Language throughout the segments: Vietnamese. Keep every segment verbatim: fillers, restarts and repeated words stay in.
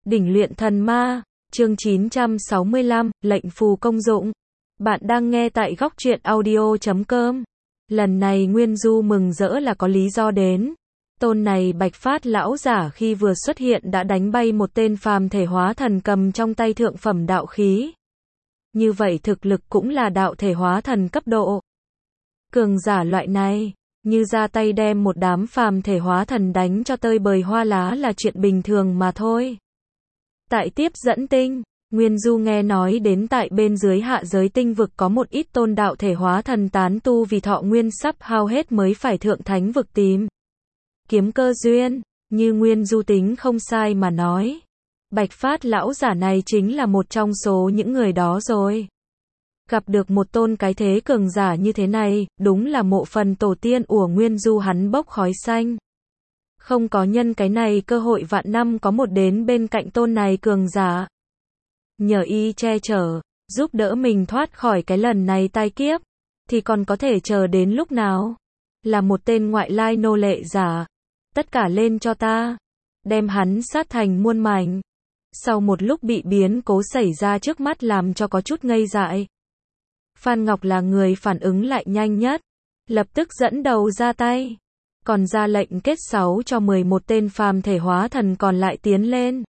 Đỉnh luyện thần ma, chương chín trăm sáu mươi lăm, lệnh phù công dụng. Bạn đang nghe tại góc truyện audio chấm com. Lần này Nguyên Du mừng rỡ là có lý do đến. Tôn này Bạch Phát lão giả khi vừa xuất hiện đã đánh bay một tên phàm thể hóa thần cầm trong tay thượng phẩm đạo khí. Như vậy thực lực cũng là đạo thể hóa thần cấp độ. Cường giả loại này, như ra tay đem một đám phàm thể hóa thần đánh cho tơi bời hoa lá là chuyện bình thường mà thôi. Tại tiếp dẫn tinh, Nguyên Du nghe nói đến tại bên dưới hạ giới tinh vực có một ít tôn đạo thể hóa thần tán tu vì thọ nguyên sắp hao hết mới phải thượng thánh vực tìm kiếm cơ duyên, như Nguyên Du tính không sai mà nói. Bạch Phát lão giả này chính là một trong số những người đó rồi. Gặp được một tôn cái thế cường giả như thế này, đúng là mộ phần tổ tiên của Nguyên Du hắn bốc khói xanh. Không có nhân cái này cơ hội vạn năm có một đến bên cạnh tôn này cường giả. Nhờ y che chở, giúp đỡ mình thoát khỏi cái lần này tai kiếp, thì còn có thể chờ đến lúc nào? Là một tên ngoại lai nô lệ giả. Tất cả lên cho ta. Đem hắn sát thành muôn mảnh. Sau một lúc bị biến cố xảy ra trước mắt làm cho có chút ngây dại. Phan Ngọc là người phản ứng lại nhanh nhất. Lập tức dẫn đầu ra tay. Còn ra lệnh kết sáu cho mười một tên phàm thể hóa thần còn lại tiến lên.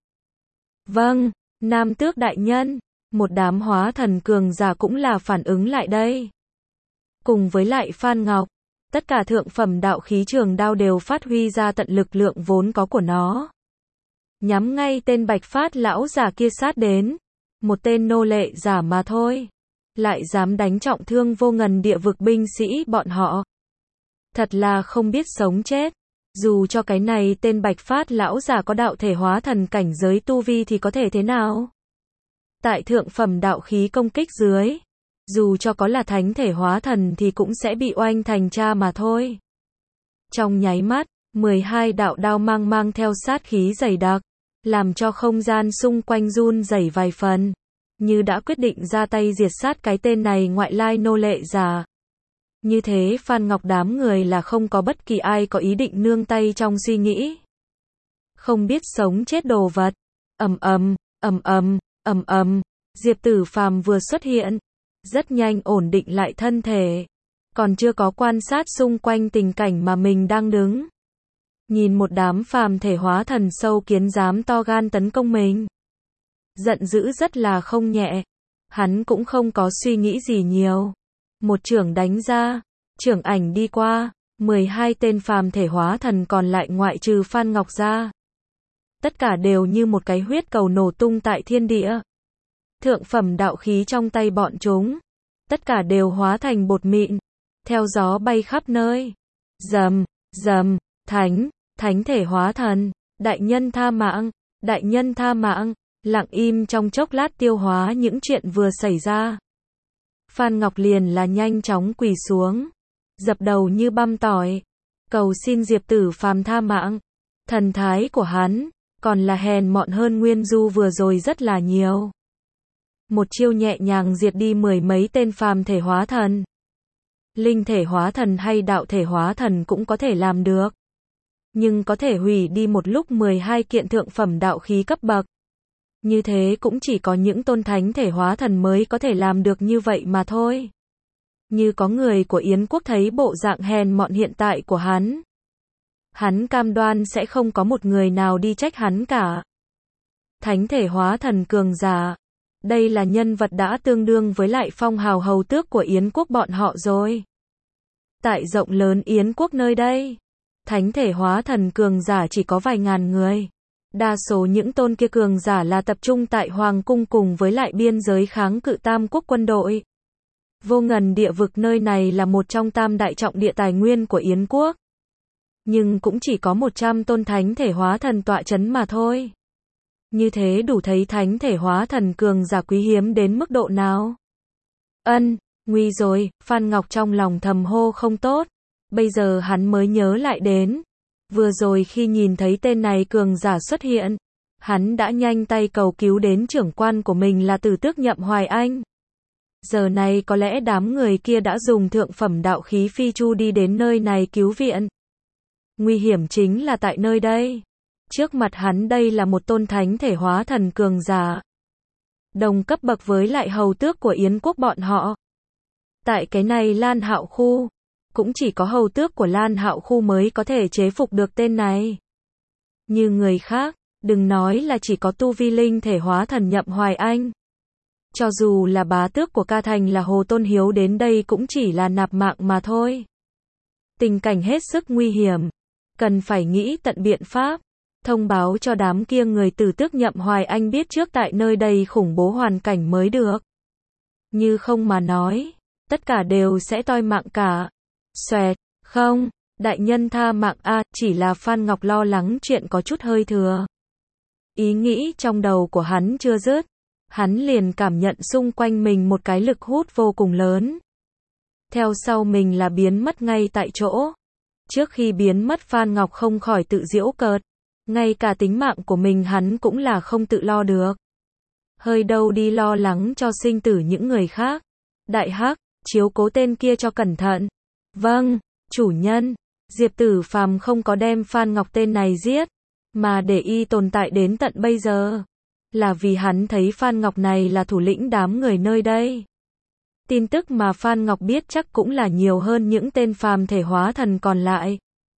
Vâng, Nam Tước đại nhân. Một đám hóa thần cường giả cũng là phản ứng lại đây. Cùng với lại Phan Ngọc, tất cả thượng phẩm đạo khí trường đao đều phát huy ra tận lực lượng vốn có của nó. Nhắm ngay tên Bạch Phát lão giả kia sát đến. Một tên nô lệ giả mà thôi. Lại dám đánh trọng thương vô ngần địa vực binh sĩ bọn họ. Thật là không biết sống chết. Dù cho cái này tên Bạch Phát lão giả có đạo thể hóa thần cảnh giới tu vi thì có thể thế nào? Tại thượng phẩm đạo khí công kích dưới, dù cho có là thánh thể hóa thần thì cũng sẽ bị oanh thành cha mà thôi. Trong nháy mắt, mười hai đạo đao mang mang theo sát khí dày đặc, làm cho không gian xung quanh run rẩy vài phần, như đã quyết định ra tay diệt sát cái tên này ngoại lai nô lệ giả. Như thế Phan Ngọc đám người là không có bất kỳ ai có ý định nương tay trong suy nghĩ. Không biết sống chết đồ vật. Ầm ầm, ầm ầm, ầm ầm, Diệp Tử Phàm vừa xuất hiện, rất nhanh ổn định lại thân thể, còn chưa có quan sát xung quanh tình cảnh mà mình đang đứng. Nhìn một đám phàm thể hóa thần sâu kiến dám to gan tấn công mình. Giận dữ rất là không nhẹ. Hắn cũng không có suy nghĩ gì nhiều. Một chưởng đánh ra, chưởng ảnh đi qua, mười hai tên phàm thể hóa thần còn lại ngoại trừ Phan Ngọc ra. Tất cả đều như một cái huyết cầu nổ tung tại thiên địa. Thượng phẩm đạo khí trong tay bọn chúng, tất cả đều hóa thành bột mịn, theo gió bay khắp nơi. Rầm, rầm, thánh, thánh thể hóa thần, đại nhân tha mạng, đại nhân tha mạng, lặng im trong chốc lát tiêu hóa những chuyện vừa xảy ra. Phan Ngọc liền là nhanh chóng quỳ xuống, dập đầu như băm tỏi, cầu xin Diệp Tử Phàm tha mạng. Thần thái của hắn, còn là hèn mọn hơn Nguyên Du vừa rồi rất là nhiều. Một chiêu nhẹ nhàng diệt đi mười mấy tên phàm thể hóa thần. Linh thể hóa thần hay đạo thể hóa thần cũng có thể làm được. Nhưng có thể hủy đi một lúc mười hai kiện thượng phẩm đạo khí cấp bậc. Như thế cũng chỉ có những tôn thánh thể hóa thần mới có thể làm được như vậy mà thôi. Như có người của Yến quốc thấy bộ dạng hèn mọn hiện tại của hắn. Hắn cam đoan sẽ không có một người nào đi trách hắn cả. Thánh thể hóa thần cường giả. Đây là nhân vật đã tương đương với lại phong hào hầu tước của Yến quốc bọn họ rồi. Tại rộng lớn Yến quốc nơi đây, thánh thể hóa thần cường giả chỉ có vài ngàn người. Đa số những tôn kia cường giả là tập trung tại Hoàng cung cùng với lại biên giới kháng cự Tam quốc quân đội. Vô ngần địa vực nơi này là một trong tam đại trọng địa tài nguyên của Yến quốc. Nhưng cũng chỉ có một trăm tôn thánh thể hóa thần tọa chấn mà thôi. Như thế đủ thấy thánh thể hóa thần cường giả quý hiếm đến mức độ nào. Ân, nguy rồi, Phan Ngọc trong lòng thầm hô không tốt. Bây giờ hắn mới nhớ lại đến. Vừa rồi khi nhìn thấy tên này cường giả xuất hiện, hắn đã nhanh tay cầu cứu đến trưởng quan của mình là Tử Tước Nhậm Hoài Anh. Giờ này có lẽ đám người kia đã dùng thượng phẩm đạo khí phi chu đi đến nơi này cứu viện. Nguy hiểm chính là tại nơi đây. Trước mặt hắn đây là một tôn thánh thể hóa thần cường giả. Đồng cấp bậc với lại hầu tước của Yến quốc bọn họ. Tại cái này Lan Hạo khu, cũng chỉ có hầu tước của Lan Hạo khu mới có thể chế phục được tên này. Như người khác, đừng nói là chỉ có tu vi linh thể hóa thần Nhậm Hoài Anh. Cho dù là bá tước của Ca Thành là Hồ Tôn Hiếu đến đây cũng chỉ là nạp mạng mà thôi. Tình cảnh hết sức nguy hiểm. Cần phải nghĩ tận biện pháp. Thông báo cho đám kia người tử tước Nhậm Hoài Anh biết trước tại nơi đây khủng bố hoàn cảnh mới được. Như không mà nói, tất cả đều sẽ toi mạng cả. Xoẹt, không, đại nhân tha mạng a, chỉ là Phan Ngọc lo lắng chuyện có chút hơi thừa. Ý nghĩ trong đầu của hắn chưa dứt, hắn liền cảm nhận xung quanh mình một cái lực hút vô cùng lớn. Theo sau mình là biến mất ngay tại chỗ. Trước khi biến mất Phan Ngọc không khỏi tự giễu cợt. Ngay cả tính mạng của mình hắn cũng là không tự lo được. Hơi đâu đi lo lắng cho sinh tử những người khác. Đại Hắc, chiếu cố tên kia cho cẩn thận. Vâng, chủ nhân. Diệp Tử Phàm không có đem Phan Ngọc tên này giết, mà để y tồn tại đến tận bây giờ. Là vì hắn thấy Phan Ngọc này là thủ lĩnh đám người nơi đây. Tin tức mà Phan Ngọc biết chắc cũng là nhiều hơn những tên phàm thể hóa thần còn lại.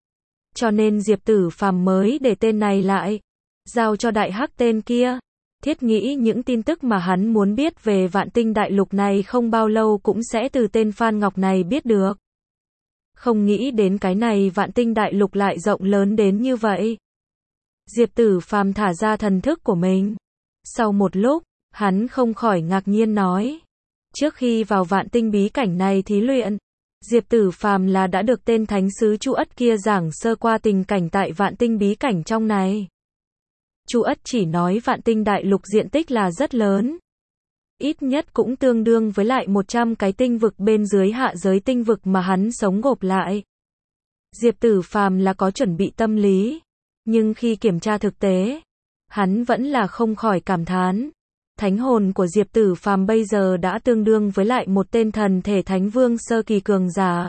Cho nên Diệp Tử Phàm mới để tên này lại, giao cho Đại Hắc tên kia. Thiết nghĩ những tin tức mà hắn muốn biết về Vạn Tinh Đại Lục này không bao lâu cũng sẽ từ tên Phan Ngọc này biết được. Không nghĩ đến cái này Vạn Tinh Đại Lục lại rộng lớn đến như vậy. Diệp Tử Phàm thả ra thần thức của mình. Sau một lúc, hắn không khỏi ngạc nhiên nói. Trước khi vào Vạn Tinh bí cảnh này thí luyện, Diệp Tử Phàm là đã được tên thánh sứ Chu Ất kia giảng sơ qua tình cảnh tại Vạn Tinh bí cảnh trong này. Chu Ất chỉ nói Vạn Tinh Đại Lục diện tích là rất lớn. Ít nhất cũng tương đương với lại một trăm cái tinh vực bên dưới hạ giới tinh vực mà hắn sống gộp lại. Diệp Tử Phàm là có chuẩn bị tâm lý, nhưng khi kiểm tra thực tế, hắn vẫn là không khỏi cảm thán. Thánh hồn của Diệp Tử Phàm bây giờ đã tương đương với lại một tên thần thể thánh vương sơ kỳ cường giả.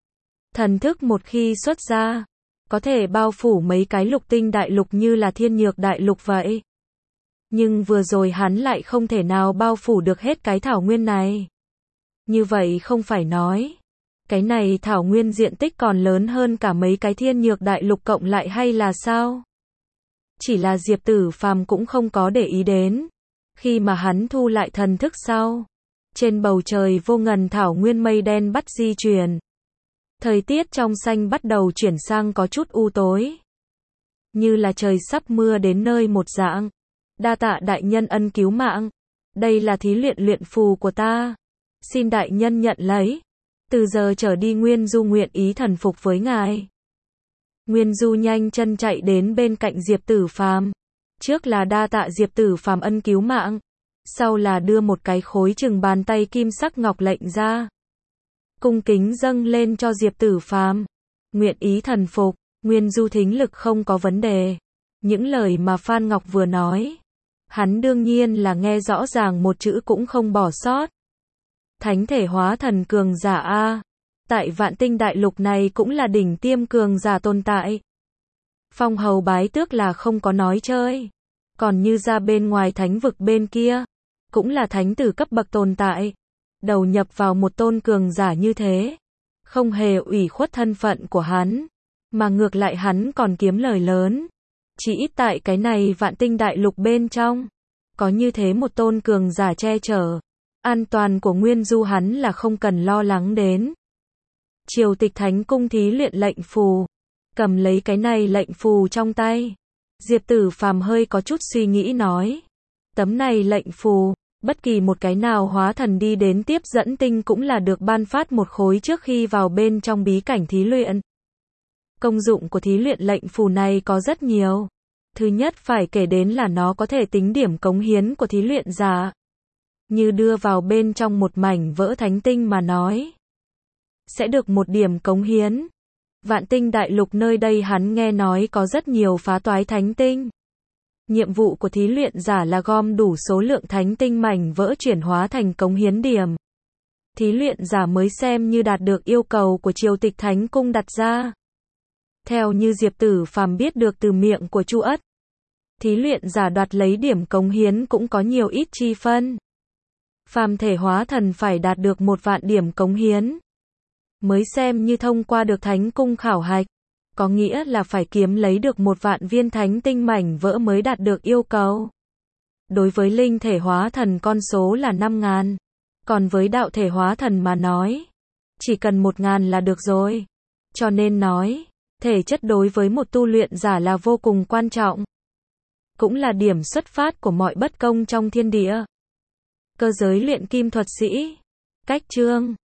Thần thức một khi xuất ra, có thể bao phủ mấy cái lục tinh đại lục như là thiên nhược đại lục vậy. Nhưng vừa rồi hắn lại không thể nào bao phủ được hết cái thảo nguyên này. Như vậy không phải nói, cái này thảo nguyên diện tích còn lớn hơn cả mấy cái thiên nhược đại lục cộng lại hay là sao? Chỉ là Diệp Tử Phàm cũng không có để ý đến. Khi mà hắn thu lại thần thức sau, trên bầu trời vô ngần thảo nguyên mây đen bắt di chuyển. Thời tiết trong xanh bắt đầu chuyển sang có chút u tối. Như là trời sắp mưa đến nơi một dạng. Đa tạ đại nhân ân cứu mạng. Đây là thí luyện luyện phù của ta. Xin đại nhân nhận lấy. Từ giờ trở đi Nguyên Du nguyện ý thần phục với ngài. Nguyên Du nhanh chân chạy đến bên cạnh Diệp Tử Phàm. Trước là đa tạ Diệp Tử Phàm ân cứu mạng. Sau là đưa một cái khối chừng bàn tay kim sắc ngọc lệnh ra. Cung kính dâng lên cho Diệp Tử Phàm. Nguyện ý thần phục. Nguyên Du thính lực không có vấn đề. Những lời mà Phan Ngọc vừa nói, hắn đương nhiên là nghe rõ ràng một chữ cũng không bỏ sót. Thánh thể hóa thần cường giả A. Tại Vạn Tinh Đại Lục này cũng là đỉnh tiêm cường giả tồn tại. Phong hầu bái tước là không có nói chơi. Còn như ra bên ngoài thánh vực bên kia, cũng là thánh tử cấp bậc tồn tại. Đầu nhập vào một tôn cường giả như thế, không hề ủy khuất thân phận của hắn, mà ngược lại hắn còn kiếm lời lớn. Chỉ ít tại cái này Vạn Tinh Đại Lục bên trong, có như thế một tôn cường giả che chở, an toàn của Nguyên Du hắn là không cần lo lắng đến. Triều Tịch Thánh Cung thí luyện lệnh phù, cầm lấy cái này lệnh phù trong tay. Diệp Tử Phàm hơi có chút suy nghĩ nói, tấm này lệnh phù, bất kỳ một cái nào hóa thần đi đến tiếp dẫn tinh cũng là được ban phát một khối trước khi vào bên trong bí cảnh thí luyện. Công dụng của thí luyện lệnh phù này có rất nhiều. Thứ nhất phải kể đến là nó có thể tính điểm cống hiến của thí luyện giả. Như đưa vào bên trong một mảnh vỡ thánh tinh mà nói, sẽ được một điểm cống hiến. Vạn Tinh Đại Lục nơi đây hắn nghe nói có rất nhiều phá toái thánh tinh. Nhiệm vụ của thí luyện giả là gom đủ số lượng thánh tinh mảnh vỡ chuyển hóa thành cống hiến điểm. Thí luyện giả mới xem như đạt được yêu cầu của Triều Tịch Thánh Cung đặt ra. Theo như Diệp Tử Phàm biết được từ miệng của Chu Ất, Thí luyện giả đoạt lấy điểm cống hiến cũng có nhiều ít chi phân. Phàm thể hóa thần phải đạt được một vạn điểm cống hiến mới xem như thông qua được thánh cung khảo hạch. Có nghĩa là phải kiếm lấy được một vạn viên thánh tinh mảnh vỡ mới đạt được yêu cầu. Đối với linh thể hóa thần con số là năm ngàn. Còn với đạo thể hóa thần mà nói, chỉ cần một ngàn là được rồi. Cho nên nói, thể chất đối với một tu luyện giả là vô cùng quan trọng. Cũng là điểm xuất phát của mọi bất công trong thiên địa. Cơ giới luyện kim thuật sĩ. Cách chương